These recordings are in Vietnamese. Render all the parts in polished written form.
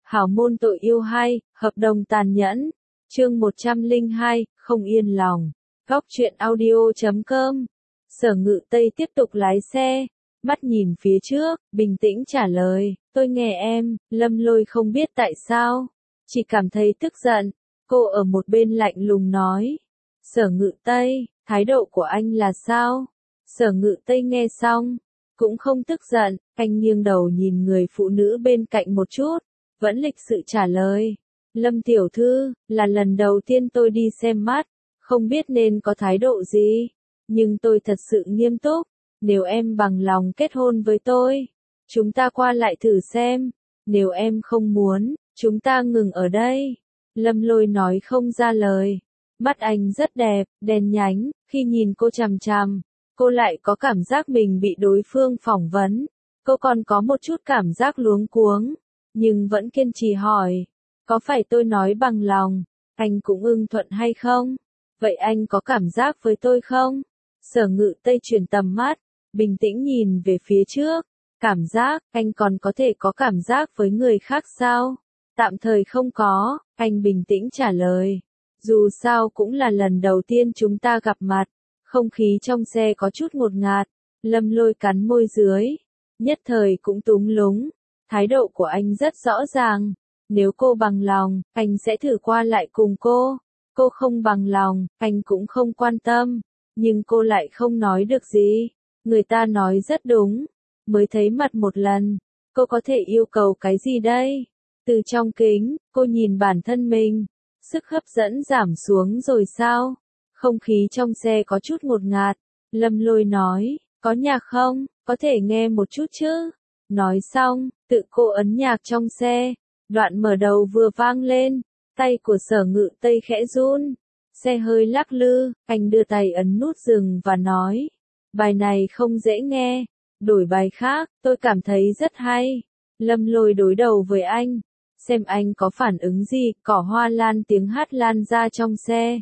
Hảo môn tội yêu hay, hợp đồng tàn nhẫn. Chương 102, không yên lòng. Góc truyện audio.com. Sở Ngự Tây tiếp tục lái xe, mắt nhìn phía trước, bình tĩnh trả lời, tôi nghe em. Lâm Lôi không biết tại sao, chỉ cảm thấy tức giận. Cô ở một bên lạnh lùng nói, Sở Ngự Tây, thái độ của anh là sao? Sở Ngự Tây nghe xong, cũng không tức giận, anh nghiêng đầu nhìn người phụ nữ bên cạnh một chút, vẫn lịch sự trả lời, Lâm tiểu thư, là lần đầu tiên tôi đi xem mắt, không biết nên có thái độ gì, nhưng tôi thật sự nghiêm túc, nếu em bằng lòng kết hôn với tôi, chúng ta qua lại thử xem, nếu em không muốn, chúng ta ngừng ở đây. Lâm Lôi nói không ra lời, mắt anh rất đẹp, đen nhánh, khi nhìn cô chằm chằm, cô lại có cảm giác mình bị đối phương phỏng vấn, cô còn có một chút cảm giác luống cuống, nhưng vẫn kiên trì hỏi, có phải tôi nói bằng lòng, anh cũng ưng thuận hay không? Vậy anh có cảm giác với tôi không? Sở Ngự Tây chuyển tầm mắt, bình tĩnh nhìn về phía trước, cảm giác, anh còn có thể có cảm giác với người khác sao? Tạm thời không có, anh bình tĩnh trả lời. Dù sao cũng là lần đầu tiên chúng ta gặp mặt, không khí trong xe có chút ngột ngạt, Lâm Lôi cắn môi dưới, nhất thời cũng túng lúng, thái độ của anh rất rõ ràng, nếu cô bằng lòng, anh sẽ thử qua lại cùng cô không bằng lòng, anh cũng không quan tâm, nhưng cô lại không nói được gì, người ta nói rất đúng, mới thấy mặt một lần, cô có thể yêu cầu cái gì đây? Từ trong kính, cô nhìn bản thân mình, sức hấp dẫn giảm xuống rồi sao? Không khí trong xe có chút ngột ngạt, Lâm Lôi nói, có nhạc không, có thể nghe một chút chứ? Nói xong, tự cô ấn nhạc trong xe, đoạn mở đầu vừa vang lên, tay của Sở Ngự Tây khẽ run, xe hơi lắc lư, anh đưa tay ấn nút dừng và nói, bài này không dễ nghe, đổi bài khác, tôi cảm thấy rất hay. Lâm Lôi đối đầu với anh, xem anh có phản ứng gì, cỏ hoa lan tiếng hát lan ra trong xe.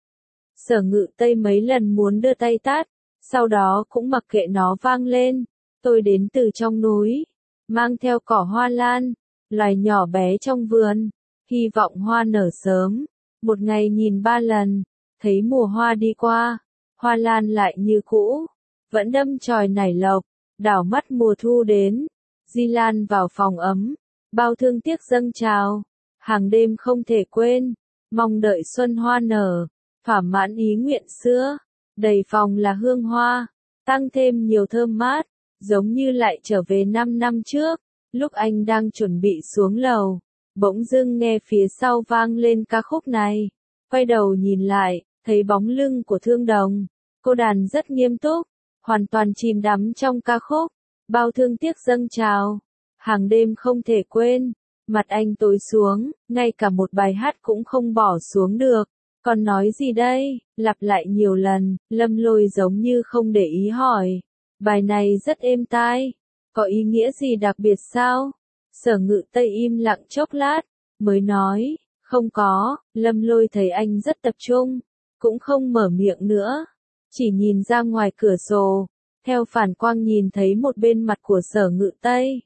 Sở Ngự Tây mấy lần muốn đưa tay tát, sau đó cũng mặc kệ nó vang lên, tôi đến từ trong núi, mang theo cỏ hoa lan, loài nhỏ bé trong vườn, hy vọng hoa nở sớm, một ngày nhìn 3 lần, thấy mùa hoa đi qua, hoa lan lại như cũ, vẫn đâm chồi nảy lộc, đảo mắt mùa thu đến, Di Lan vào phòng ấm, bao thương tiếc dâng trào, hàng đêm không thể quên, mong đợi xuân hoa nở, thỏa mãn ý nguyện xưa, đầy phòng là hương hoa, tăng thêm nhiều thơm mát, giống như lại trở về 5 năm trước, lúc anh đang chuẩn bị xuống lầu, bỗng dưng nghe phía sau vang lên ca khúc này, quay đầu nhìn lại, thấy bóng lưng của Thương Đồng, cô đàn rất nghiêm túc, hoàn toàn chìm đắm trong ca khúc, bao thương tiếc dâng trào, hàng đêm không thể quên, mặt anh tối xuống, ngay cả một bài hát cũng không bỏ xuống được, còn nói gì đây, lặp lại nhiều lần, Lâm Lôi giống như không để ý hỏi, bài này rất êm tai, có ý nghĩa gì đặc biệt sao? Sở Ngự Tây im lặng chốc lát, mới nói, không có, Lâm Lôi thấy anh rất tập trung, cũng không mở miệng nữa, chỉ nhìn ra ngoài cửa sổ, theo phản quang nhìn thấy một bên mặt của Sở Ngự Tây.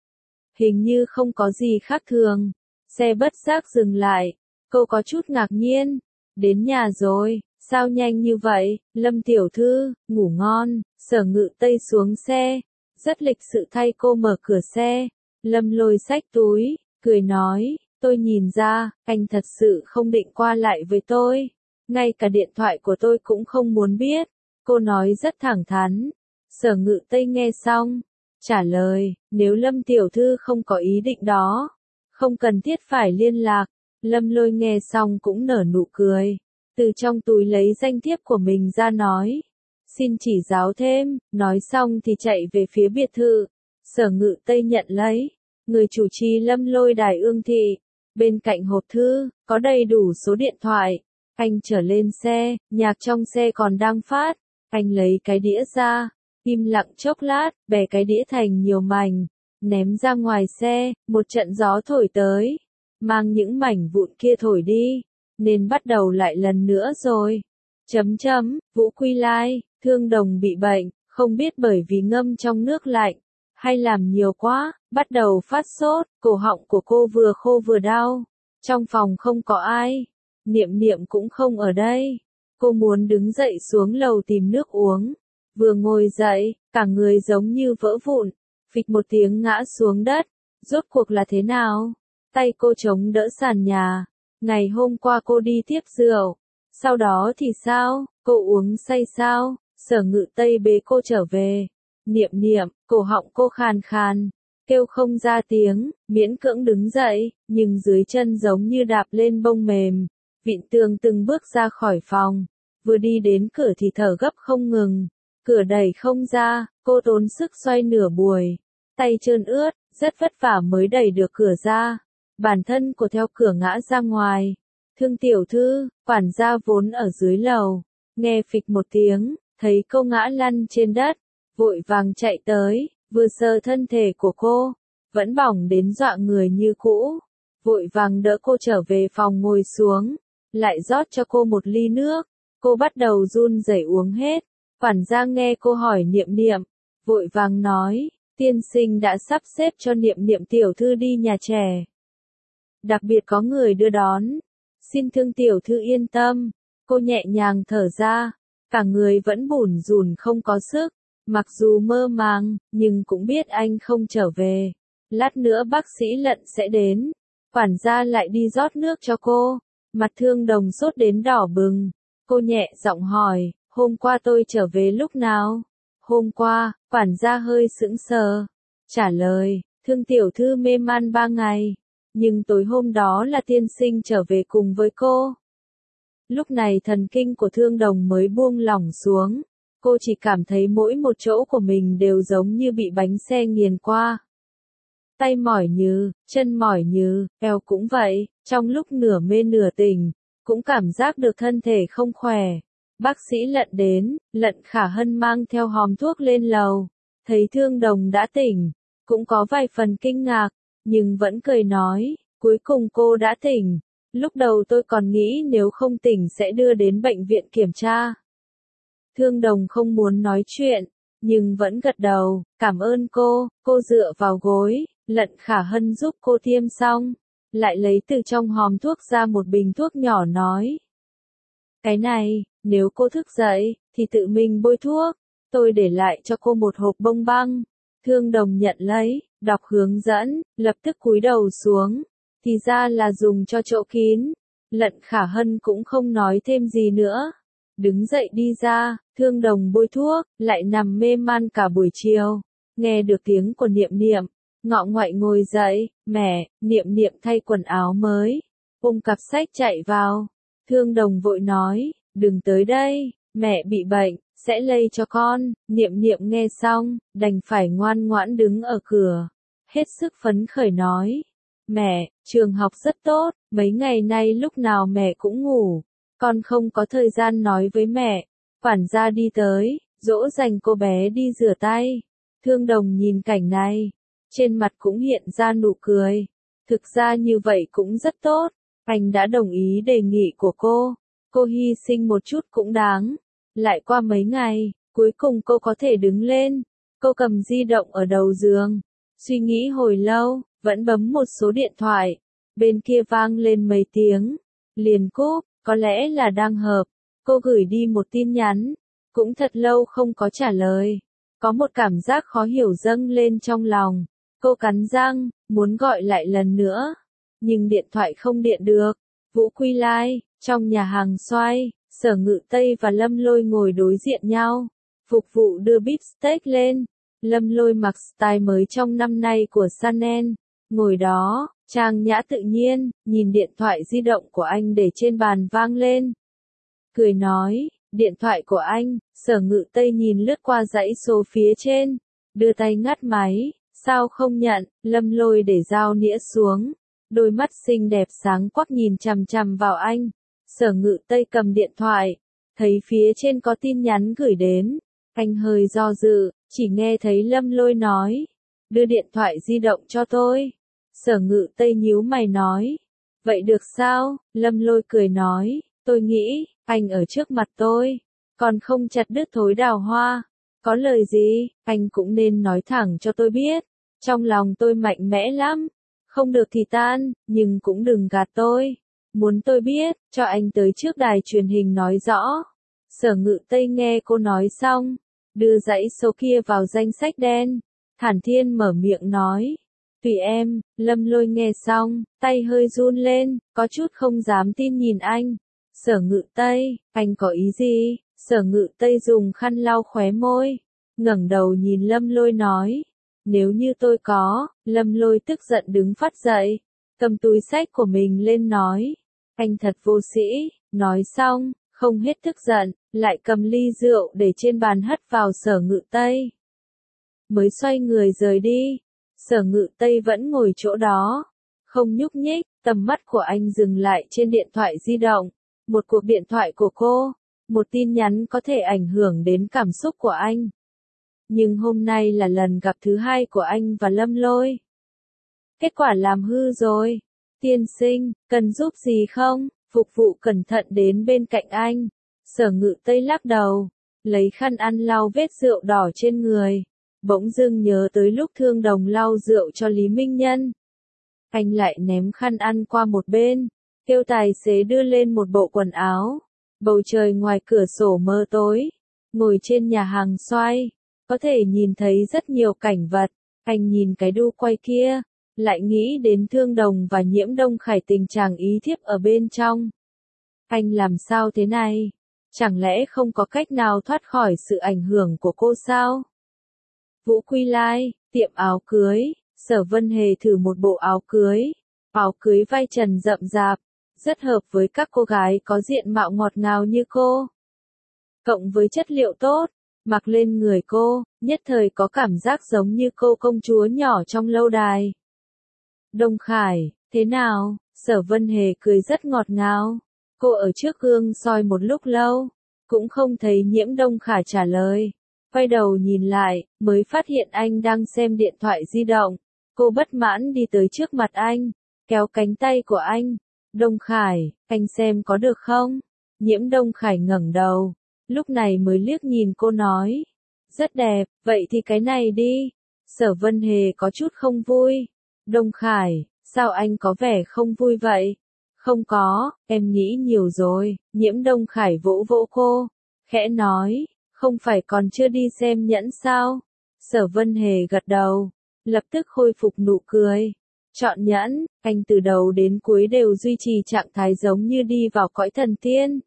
Hình như không có gì khác thường, xe bất giác dừng lại, cô có chút ngạc nhiên, đến nhà rồi, sao nhanh như vậy, Lâm tiểu thư, ngủ ngon, Sở Ngự Tây xuống xe, rất lịch sự thay cô mở cửa xe, Lâm Lôi xách túi, cười nói, tôi nhìn ra, anh thật sự không định qua lại với tôi, ngay cả điện thoại của tôi cũng không muốn biết, cô nói rất thẳng thắn, Sở Ngự Tây nghe xong, trả lời, nếu Lâm tiểu thư không có ý định đó, không cần thiết phải liên lạc, Lâm Lôi nghe xong cũng nở nụ cười, từ trong túi lấy danh thiếp của mình ra nói, xin chỉ giáo thêm, nói xong thì chạy về phía biệt thự, Sở Ngự Tây nhận lấy, người chủ trì Lâm Lôi Đài Ương Thị, bên cạnh hộp thư, có đầy đủ số điện thoại, anh trở lên xe, nhạc trong xe còn đang phát, anh lấy cái đĩa ra, im lặng chốc lát, bẻ cái đĩa thành nhiều mảnh, ném ra ngoài xe, một trận gió thổi tới, mang những mảnh vụn kia thổi đi, nên bắt đầu lại lần nữa rồi. Vũ Quy Lai, Thương Đồng bị bệnh, không biết bởi vì ngâm trong nước lạnh, hay làm nhiều quá, bắt đầu phát sốt, cổ họng của cô vừa khô vừa đau. Trong phòng không có ai, Niệm Niệm cũng không ở đây. Cô muốn đứng dậy xuống lầu tìm nước uống. Vừa ngồi dậy, cả người giống như vỡ vụn, phịch một tiếng ngã xuống đất. Rốt cuộc là thế nào? Tay cô chống đỡ sàn nhà. Ngày hôm qua cô đi tiếp rượu. Sau đó thì sao? Cô uống say sao? Sở Ngự Tây bế cô trở về. Niệm Niệm, cổ họng cô khàn khàn, kêu không ra tiếng, miễn cưỡng đứng dậy, nhưng dưới chân giống như đạp lên bông mềm. Vịn tường từng bước ra khỏi phòng. Vừa đi đến cửa thì thở gấp không ngừng. Cửa đẩy không ra, cô tốn sức xoay nửa buổi. Tay trơn ướt, rất vất vả mới đẩy được cửa ra. Bản thân cô theo cửa ngã ra ngoài. Thương tiểu thư, quản gia vốn ở dưới lầu. Nghe phịch một tiếng, thấy cô ngã lăn trên đất. Vội vàng chạy tới, vừa sờ thân thể của cô. Vẫn bỏng đến dọa người như cũ. Vội vàng đỡ cô trở về phòng ngồi xuống. Lại rót cho cô một ly nước. Cô bắt đầu run rẩy uống hết. Quản gia nghe cô hỏi Niệm Niệm, vội vàng nói, tiên sinh đã sắp xếp cho Niệm Niệm tiểu thư đi nhà trẻ. Đặc biệt có người đưa đón. Xin Thương tiểu thư yên tâm. Cô nhẹ nhàng thở ra, cả người vẫn bủn rủn không có sức. Mặc dù mơ màng, nhưng cũng biết anh không trở về. Lát nữa bác sĩ Lận sẽ đến. Quản gia lại đi rót nước cho cô. Mặt Thương Đồng sốt đến đỏ bừng. Cô nhẹ giọng hỏi, hôm qua tôi trở về lúc nào? Hôm qua, quản gia hơi sững sờ. Trả lời, Thương tiểu thư mê man 3 ngày. Nhưng tối hôm đó là tiên sinh trở về cùng với cô. Lúc này thần kinh của Thương Đồng mới buông lỏng xuống. Cô chỉ cảm thấy mỗi một chỗ của mình đều giống như bị bánh xe nghiền qua. Tay mỏi nhừ, chân mỏi nhừ, eo cũng vậy, trong lúc nửa mê nửa tỉnh, cũng cảm giác được thân thể không khỏe. Bác sĩ Lận đến, Lận Khả Hân mang theo hòm thuốc lên lầu, thấy Thương Đồng đã tỉnh, cũng có vài phần kinh ngạc, nhưng vẫn cười nói, cuối cùng cô đã tỉnh. Lúc đầu tôi còn nghĩ nếu không tỉnh sẽ đưa đến bệnh viện kiểm tra. Thương Đồng không muốn nói chuyện, nhưng vẫn gật đầu, cảm ơn cô dựa vào gối, Lận Khả Hân giúp cô tiêm xong, lại lấy từ trong hòm thuốc ra một bình thuốc nhỏ nói. Cái này, nếu cô thức dậy, thì tự mình bôi thuốc, tôi để lại cho cô một hộp bông băng. Thương Đồng nhận lấy, đọc hướng dẫn, lập tức cúi đầu xuống, thì ra là dùng cho chỗ kín. Lận Khả Hân cũng không nói thêm gì nữa. Đứng dậy đi ra, Thương Đồng bôi thuốc, lại nằm mê man cả buổi chiều. Nghe được tiếng của Niệm Niệm, ngọ ngoại ngồi dậy, mẹ, Niệm Niệm thay quần áo mới, ôm cặp sách chạy vào. Thương Đồng vội nói, đừng tới đây, mẹ bị bệnh, sẽ lây cho con. Niệm Niệm nghe xong, đành phải ngoan ngoãn đứng ở cửa, hết sức phấn khởi nói. Mẹ, trường học rất tốt, mấy ngày nay lúc nào mẹ cũng ngủ, con không có thời gian nói với mẹ. Quản gia đi tới, dỗ dành cô bé đi rửa tay. Thương Đồng nhìn cảnh này, trên mặt cũng hiện ra nụ cười. Thực ra như vậy cũng rất tốt, anh đã đồng ý đề nghị của cô hy sinh một chút cũng đáng. Lại qua mấy ngày, cuối cùng cô có thể đứng lên. Cô cầm di động ở đầu giường, suy nghĩ hồi lâu, vẫn bấm một số điện thoại. Bên kia vang lên mấy tiếng, liền cúp, có lẽ là đang hợp. Cô gửi đi một tin nhắn, cũng thật lâu không có trả lời. Có một cảm giác khó hiểu dâng lên trong lòng. Cô cắn răng, muốn gọi lại lần nữa, nhưng điện thoại không điện được. Vũ Quy Lai, trong nhà hàng xoay, Sở Ngự Tây và Lâm Lôi ngồi đối diện nhau. Phục vụ đưa beef steak lên. Lâm Lôi mặc style mới trong năm nay của Chanel. Ngồi đó, trang nhã tự nhiên, nhìn điện thoại di động của anh để trên bàn vang lên. Cười nói, điện thoại của anh. Sở Ngự Tây nhìn lướt qua dãy số phía trên, đưa tay ngắt máy. Sao không nhận? Lâm Lôi để dao nĩa xuống, đôi mắt xinh đẹp sáng quắc nhìn chằm chằm vào anh. Sở Ngự Tây cầm điện thoại, thấy phía trên có tin nhắn gửi đến. Anh hơi do dự, chỉ nghe thấy Lâm Lôi nói, đưa điện thoại di động cho tôi. Sở Ngự Tây nhíu mày nói, vậy được sao? Lâm Lôi cười nói, tôi nghĩ, anh ở trước mặt tôi, còn không chặt đứt thối đào hoa. Có lời gì, anh cũng nên nói thẳng cho tôi biết. Trong lòng tôi mạnh mẽ lắm. Không được thì tan, nhưng cũng đừng gạt tôi. Muốn tôi biết, cho anh tới trước đài truyền hình nói rõ. Sở Ngự Tây nghe cô nói xong, đưa dãy số kia vào danh sách đen. Thản Thiên mở miệng nói. Tùy em, Lâm Lôi nghe xong, tay hơi run lên, có chút không dám tin nhìn anh. Sở Ngự Tây, anh có ý gì? Sở Ngự Tây dùng khăn lau khóe môi, ngẩng đầu nhìn Lâm Lôi nói. Nếu như tôi có, Lâm Lôi tức giận đứng phát dậy, cầm túi xách của mình lên nói. Anh thật vô sĩ, nói xong, không hết tức giận, lại cầm ly rượu để trên bàn hất vào Sở Ngự Tây. Mới xoay người rời đi, Sở Ngự Tây vẫn ngồi chỗ đó, không nhúc nhích, tầm mắt của anh dừng lại trên điện thoại di động. Một cuộc điện thoại của cô, một tin nhắn có thể ảnh hưởng đến cảm xúc của anh. Nhưng hôm nay là lần gặp thứ hai của anh và Lâm Lôi. Kết quả làm hư rồi. Tiên sinh, cần giúp gì không? Phục vụ cẩn thận đến bên cạnh anh. Sở Ngự Tây lắc đầu, lấy khăn ăn lau vết rượu đỏ trên người. Bỗng dưng nhớ tới lúc Thương Đồng lau rượu cho Lý Minh Nhân. Anh lại ném khăn ăn qua một bên, kêu tài xế đưa lên một bộ quần áo. Bầu trời ngoài cửa sổ mờ tối, ngồi trên nhà hàng xoay, có thể nhìn thấy rất nhiều cảnh vật. Anh nhìn cái đu quay kia, lại nghĩ đến Thương Đồng và Nhiễm Đông Khải tình trạng ý thiếp ở bên trong. Anh làm sao thế này? Chẳng lẽ không có cách nào thoát khỏi sự ảnh hưởng của cô sao? Vũ Quy Lai, tiệm áo cưới, Sở Vân Hề thử một bộ áo cưới vai trần rậm rạp, rất hợp với các cô gái có diện mạo ngọt ngào như cô. Cộng với chất liệu tốt, mặc lên người cô, nhất thời có cảm giác giống như cô công chúa nhỏ trong lâu đài. Đông Khải, thế nào? Sở Vân Hề cười rất ngọt ngào. Cô ở trước gương soi một lúc lâu, cũng không thấy Nhiễm Đông Khải trả lời. Quay đầu nhìn lại, mới phát hiện anh đang xem điện thoại di động. Cô bất mãn đi tới trước mặt anh, kéo cánh tay của anh. Đông Khải, anh xem có được không? Nhiễm Đông Khải ngẩng đầu, lúc này mới liếc nhìn cô nói. Rất đẹp, vậy thì cái này đi. Sở Vân Hề có chút không vui. Đông Khải, sao anh có vẻ không vui vậy? Không có, em nghĩ nhiều rồi. Nhiễm Đông Khải vỗ vỗ cô, khẽ nói, không phải còn chưa đi xem nhẫn sao? Sở Vân Hề gật đầu, lập tức khôi phục nụ cười. Chọn nhẫn, anh từ đầu đến cuối đều duy trì trạng thái giống như đi vào cõi thần tiên.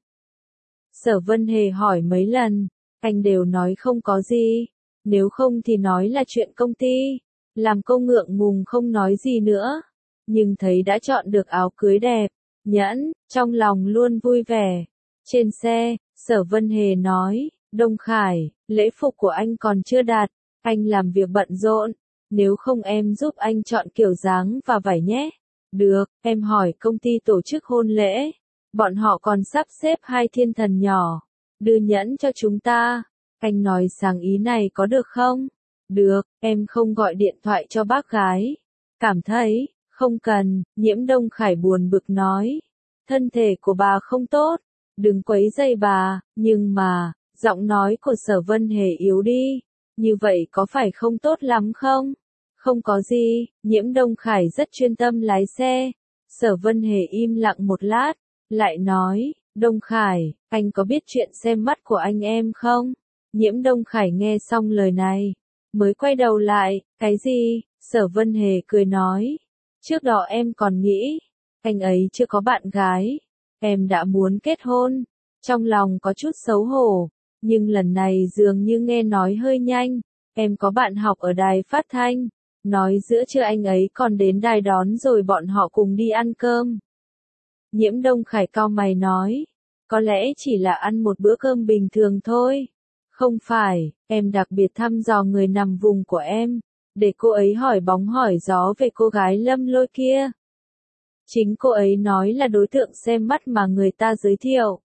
Sở Vân Hề hỏi mấy lần, anh đều nói không có gì, nếu không thì nói là chuyện công ty. Làm cô ngượng ngùng không nói gì nữa, nhưng thấy đã chọn được áo cưới đẹp, nhẫn, trong lòng luôn vui vẻ. Trên xe, Sở Vân Hề nói, Đông Khải, lễ phục của anh còn chưa đạt, anh làm việc bận rộn, nếu không em giúp anh chọn kiểu dáng và vải nhé. Được, em hỏi công ty tổ chức hôn lễ, bọn họ còn sắp xếp 2 thiên thần nhỏ, đưa nhẫn cho chúng ta. Anh nói sáng ý này có được không? Được, em không gọi điện thoại cho bác gái. Cảm thấy, không cần, Nhiễm Đông Khải buồn bực nói. Thân thể của bà không tốt, đừng quấy rầy bà, nhưng mà, giọng nói của Sở Vân Hề yếu đi, như vậy có phải không tốt lắm không? Không có gì, Nhiễm Đông Khải rất chuyên tâm lái xe. Sở Vân Hề im lặng một lát, lại nói, Đông Khải, anh có biết chuyện xem mắt của anh em không? Nhiễm Đông Khải nghe xong lời này, mới quay đầu lại, cái gì? Sở Vân Hề cười nói, trước đó em còn nghĩ, anh ấy chưa có bạn gái, em đã muốn kết hôn, trong lòng có chút xấu hổ, nhưng lần này dường như nghe nói hơi nhanh, em có bạn học ở đài phát thanh, nói giữa trưa anh ấy còn đến đài đón rồi bọn họ cùng đi ăn cơm. Nhiễm Đông Khải cau mày nói, có lẽ chỉ là ăn một bữa cơm bình thường thôi. Không phải, em đặc biệt thăm dò người nằm vùng của em, để cô ấy hỏi bóng hỏi gió về cô gái Lâm Lôi kia. Chính cô ấy nói là đối tượng xem mắt mà người ta giới thiệu.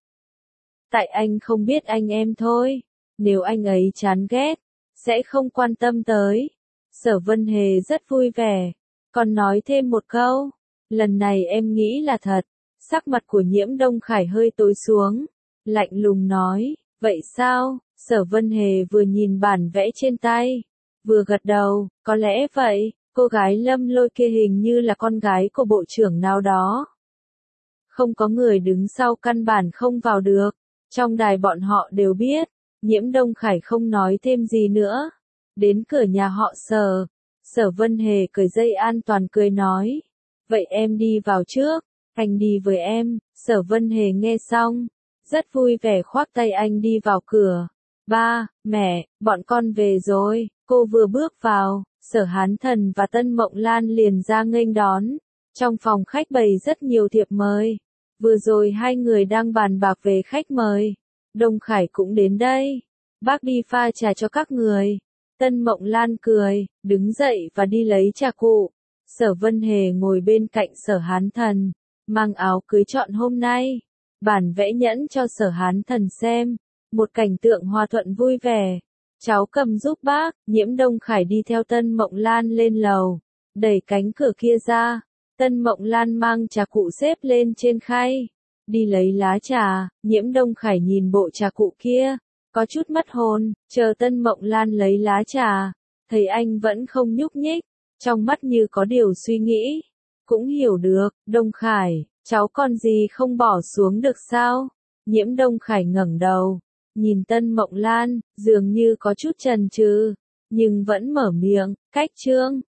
Tại anh không biết anh em thôi, nếu anh ấy chán ghét, sẽ không quan tâm tới. Sở Vân Hề rất vui vẻ, còn nói thêm một câu, lần này em nghĩ là thật. Sắc mặt của Nhiễm Đông Khải hơi tối xuống, lạnh lùng nói, vậy sao? Sở Vân Hề vừa nhìn bản vẽ trên tay, vừa gật đầu, có lẽ vậy, cô gái Lâm Lôi kia hình như là con gái của bộ trưởng nào đó. Không có người đứng sau căn bản không vào được, trong đài bọn họ đều biết, Nhiễm Đông Khải không nói thêm gì nữa. Đến cửa nhà họ Sở, Sở Vân Hề cởi dây an toàn cười nói, vậy em đi vào trước, anh đi với em. Sở Vân Hề nghe xong, rất vui vẻ khoác tay anh đi vào cửa. Ba, mẹ, bọn con về rồi. Cô vừa bước vào, Sở Hán Thần và Tân Mộng Lan liền ra nghênh đón. Trong phòng khách bày rất nhiều thiệp mời. Vừa rồi hai người đang bàn bạc về khách mời. Đông Khải cũng đến đây. Bác đi pha trà cho các người. Tân Mộng Lan cười, đứng dậy và đi lấy trà cụ. Sở Vân Hề ngồi bên cạnh Sở Hán Thần, mang áo cưới chọn hôm nay. Bản vẽ nhẫn cho Sở Hán Thần xem. Một cảnh tượng hòa thuận vui vẻ. Cháu cầm giúp bác. Nhiễm Đông Khải đi theo Tân Mộng Lan lên lầu, đẩy cánh cửa kia ra. Tân Mộng Lan mang trà cụ xếp lên trên khay, đi lấy lá trà. Nhiễm Đông Khải nhìn bộ trà cụ kia, có chút mất hồn. Chờ Tân Mộng Lan lấy lá trà, thấy anh vẫn không nhúc nhích, trong mắt như có điều suy nghĩ. Cũng hiểu được, Đông Khải, cháu còn gì không bỏ xuống được sao? Nhiễm Đông Khải ngẩng đầu, nhìn Tân Mộng Lan, dường như có chút chần chừ, nhưng vẫn mở miệng, cách Trương